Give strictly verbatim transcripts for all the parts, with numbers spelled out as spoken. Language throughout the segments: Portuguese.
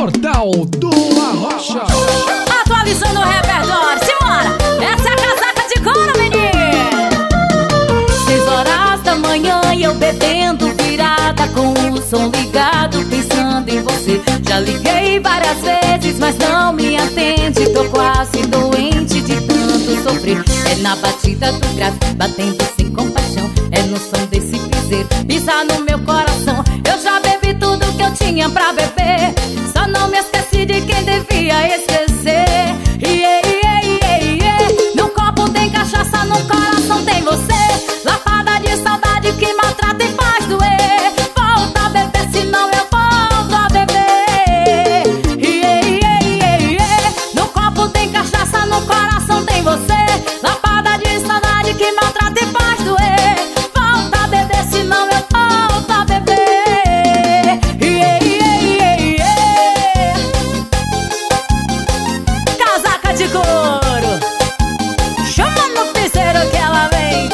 Portal do Arrocha. Atualizando o repertório, simbora! Essa é a casaca de couro, menino! Seis horas da manhã e eu bebendo virada, com o som ligado, pensando em você. Já liguei várias vezes, mas não me atende. Tô quase doente de tanto sofrer. É na batida do grave, batendo sem compaixão. É no som desse piseiro, pisa no meu coração. Eu já bebi tudo que eu tinha pra beber, só não me esqueci de quem devia esquecer. Yeah, yeah, yeah, yeah. No copo tem cachaça, no coração tem você. Lapada de saudade que maltrata e faz doer. Volta a beber, senão eu volto a beber. Yeah, yeah, yeah, yeah. No copo tem cachaça, no coração tem você. Lapada de saudade que maltrata e faz doer. Volta a beber, senão eu volto a beber. Yeah, yeah, yeah, yeah. Casaca de couro, chama no piseiro que ela vem.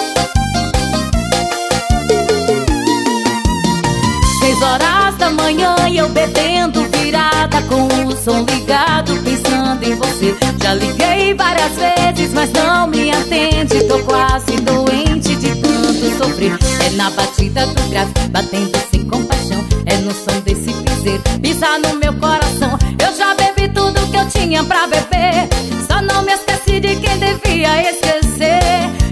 Seis horas da manhã e eu bebendo virada, com o som ligado, pensando em você. Já liguei várias vezes, mas não me atende. Tô quase doente de tanto sofrer. É na batida do grave, batendo sem compaixão. É no som desse piseiro, pisa no meu coração. Eu já bebi tudo que eu tinha pra beber, só não me esqueci de quem devia esquecer.